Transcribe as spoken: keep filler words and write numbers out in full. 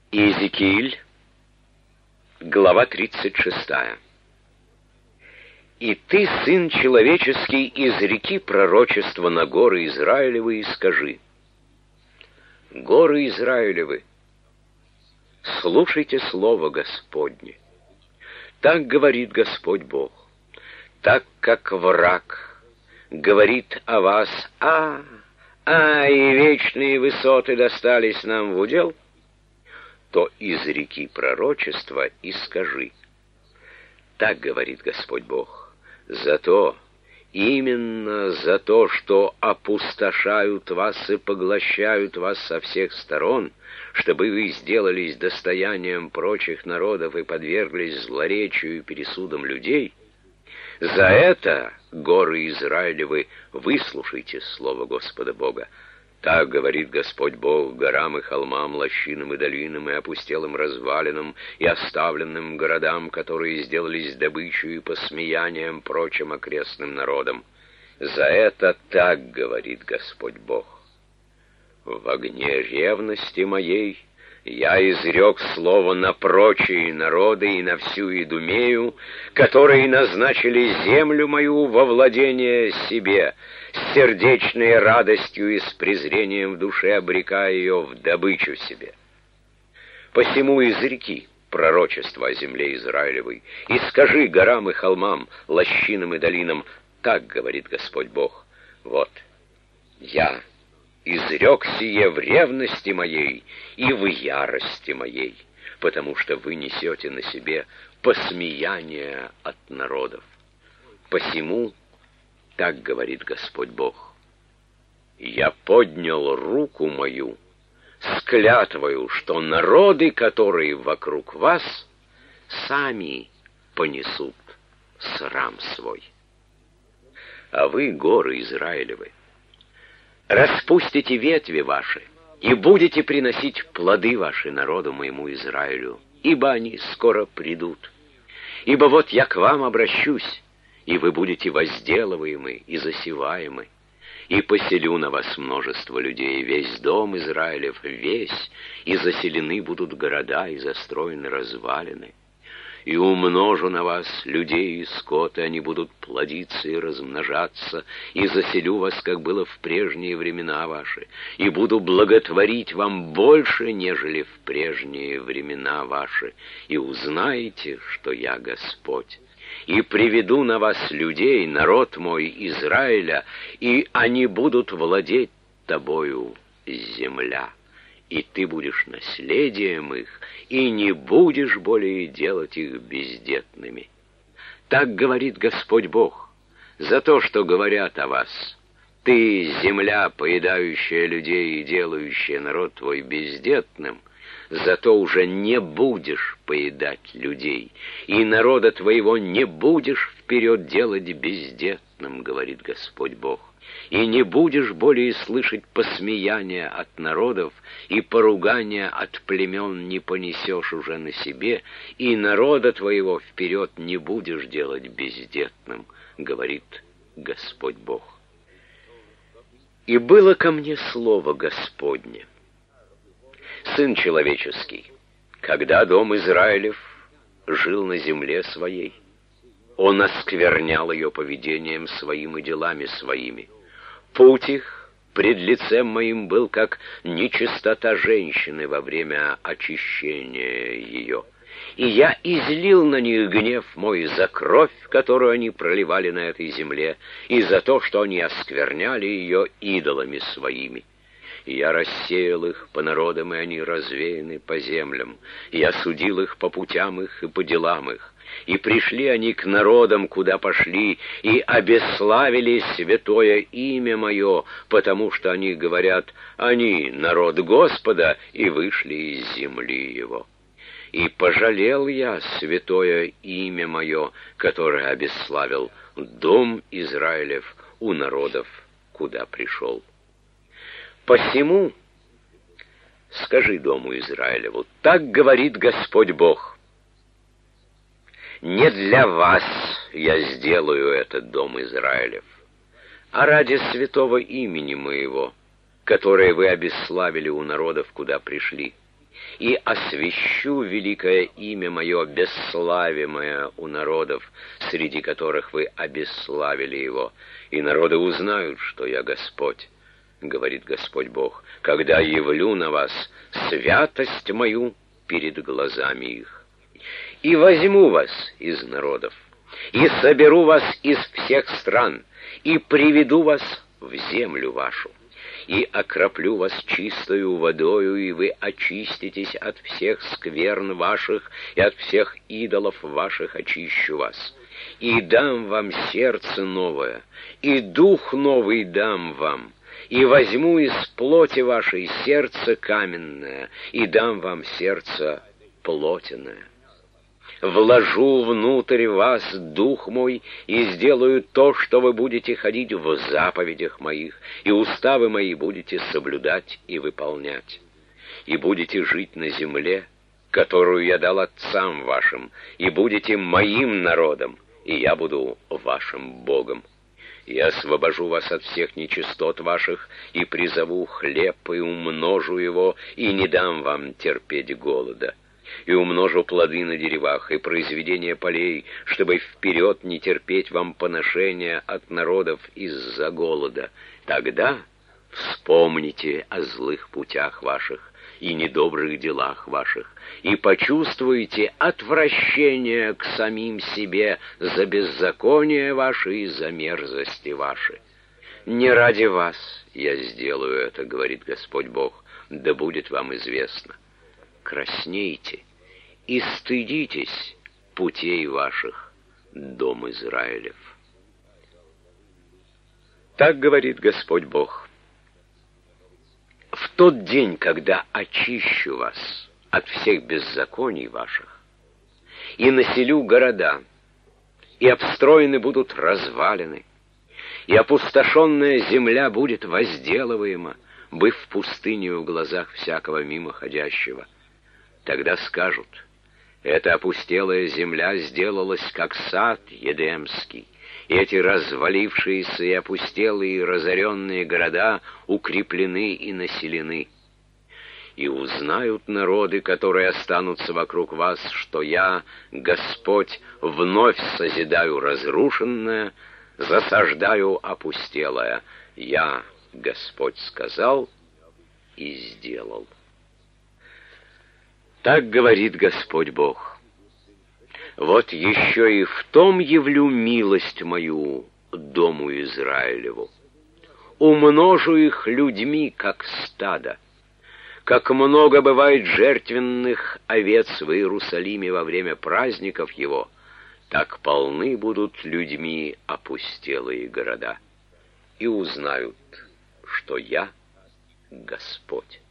Иезекииль, глава тридцать шестая. «И ты, сын человеческий, изреки пророчество на горы Израилевы и скажи: горы Израилевы, слушайте слово Господне. Так говорит Господь Бог: так как враг говорит о вас: а, а, и вечные высоты достались нам в удел, то изреки пророчество и скажи: так говорит Господь Бог, за то, именно за то, что опустошают вас и поглощают вас со всех сторон, чтобы вы сделались достоянием прочих народов и подверглись злоречию и пересудам людей, за это, горы Израилевы, выслушайте слово Господа Бога. Так говорит Господь Бог горам и холмам, лощинам и долинам, и опустелым развалинам, и оставленным городам, которые сделались добычей и посмеянием прочим окрестным народам. За это так говорит Господь Бог: в огне ревности моей я изрек слово на прочие народы и на всю Идумею, которые назначили землю мою во владение себе, с сердечной радостью и с презрением в душе обрекая ее в добычу себе. Посему изреки пророчество о земле Израилевой, и скажи горам и холмам, лощинам и долинам: так говорит Господь Бог: вот, я изрек сие в ревности моей и в ярости моей, потому что вы несете на себе посмеяние от народов. Посему так говорит Господь Бог: я поднял руку мою с клятвою, что народы, которые вокруг вас, сами понесут срам свой. А вы, горы Израилевы, распустите ветви ваши и будете приносить плоды ваши народу моему Израилю, ибо они скоро придут. Ибо вот я к вам обращусь, и вы будете возделываемы и засеваемы, и поселю на вас множество людей, весь дом Израилев, весь, и заселены будут города, и застроены развалины. И умножу на вас людей и скот, и они будут плодиться и размножаться, и заселю вас, как было в прежние времена ваши, и буду благотворить вам больше, нежели в прежние времена ваши, и узнаете, что я Господь. И приведу на вас людей, народ мой, Израиля, и они будут владеть тобою, земля. И ты будешь наследием их, и не будешь более делать их бездетными. Так говорит Господь Бог: за то, что говорят о вас: ты, земля, поедающая людей и делающая народ твой бездетным, зато уже не будешь поедать людей, и народа твоего не будешь вперед делать бездетным, говорит Господь Бог. И не будешь более слышать посмеяния от народов, и поругания от племен не понесешь уже на себе, и народа твоего вперед не будешь делать бездетным, говорит Господь Бог. И было ко мне слово Господне: сын человеческий, когда дом Израилев жил на земле своей, он осквернял ее поведением своим и делами своими. Путь их пред лицем моим был, как нечистота женщины во время очищения ее. И я излил на них гнев мой за кровь, которую они проливали на этой земле, и за то, что они оскверняли ее идолами своими. И я рассеял их по народам, и они развеяны по землям. И я судил их по путям их и по делам их. И пришли они к народам, куда пошли, и обесславили святое имя мое, потому что они говорят: они народ Господа, и вышли из земли его. И пожалел я святое имя мое, которое обесславил дом Израилев у народов, куда пришел. Посему скажи дому Израилеву: так говорит Господь Бог: не для вас я сделаю этот дом Израилев, а ради святого имени моего, которое вы обесславили у народов, куда пришли. и освящу великое имя мое, бесславимое у народов, среди которых вы обесславили его, и народы узнают, что я Господь, говорит Господь Бог, когда явлю на вас святость мою перед глазами их. И возьму вас из народов, и соберу вас из всех стран, и приведу вас в землю вашу, и окроплю вас чистою водою, и вы очиститесь от всех скверн ваших, и от всех идолов ваших очищу вас. И дам вам сердце новое, и дух новый дам вам, и возьму из плоти вашей сердце каменное, и дам вам сердце плотяное. Вложу внутрь вас дух мой, и сделаю то, что вы будете ходить в заповедях моих, и уставы мои будете соблюдать и выполнять. И будете жить на земле, которую я дал отцам вашим, и будете моим народом, и я буду вашим Богом. И освобожу вас от всех нечистот ваших, и призову хлеб, и умножу его, и не дам вам терпеть голода. И умножу плоды на деревах, и произведения полей, чтобы вперед не терпеть вам поношения от народов из-за голода. Тогда вспомните о злых путях ваших и недобрых делах ваших, и почувствуете отвращение к самим себе за беззаконие ваше и за мерзости ваши. Не ради вас я сделаю это, говорит Господь Бог, да будет вам известно. Краснейте и стыдитесь путей ваших, дом Израилев. Так говорит Господь Бог. В тот день, когда очищу вас от всех беззаконий ваших, и населю города, и обстроены будут развалины, и опустошенная земля будет возделываема, быв пустынею в глазах всякого мимоходящего, тогда скажут: эта опустелая земля сделалась, как сад Едемский, и эти развалившиеся и опустелые и разоренные города укреплены и населены. И узнают народы, которые останутся вокруг вас, что я, Господь, вновь созидаю разрушенное, засаждаю опустелое. Я, Господь, сказал и сделал. Так говорит Господь Бог. Вот еще и в том явлю милость мою дому Израилеву. Умножу их людьми, как стадо. Как много бывает жертвенных овец в Иерусалиме во время праздников его, так полны будут людьми опустелые города. И узнают, что я Господь.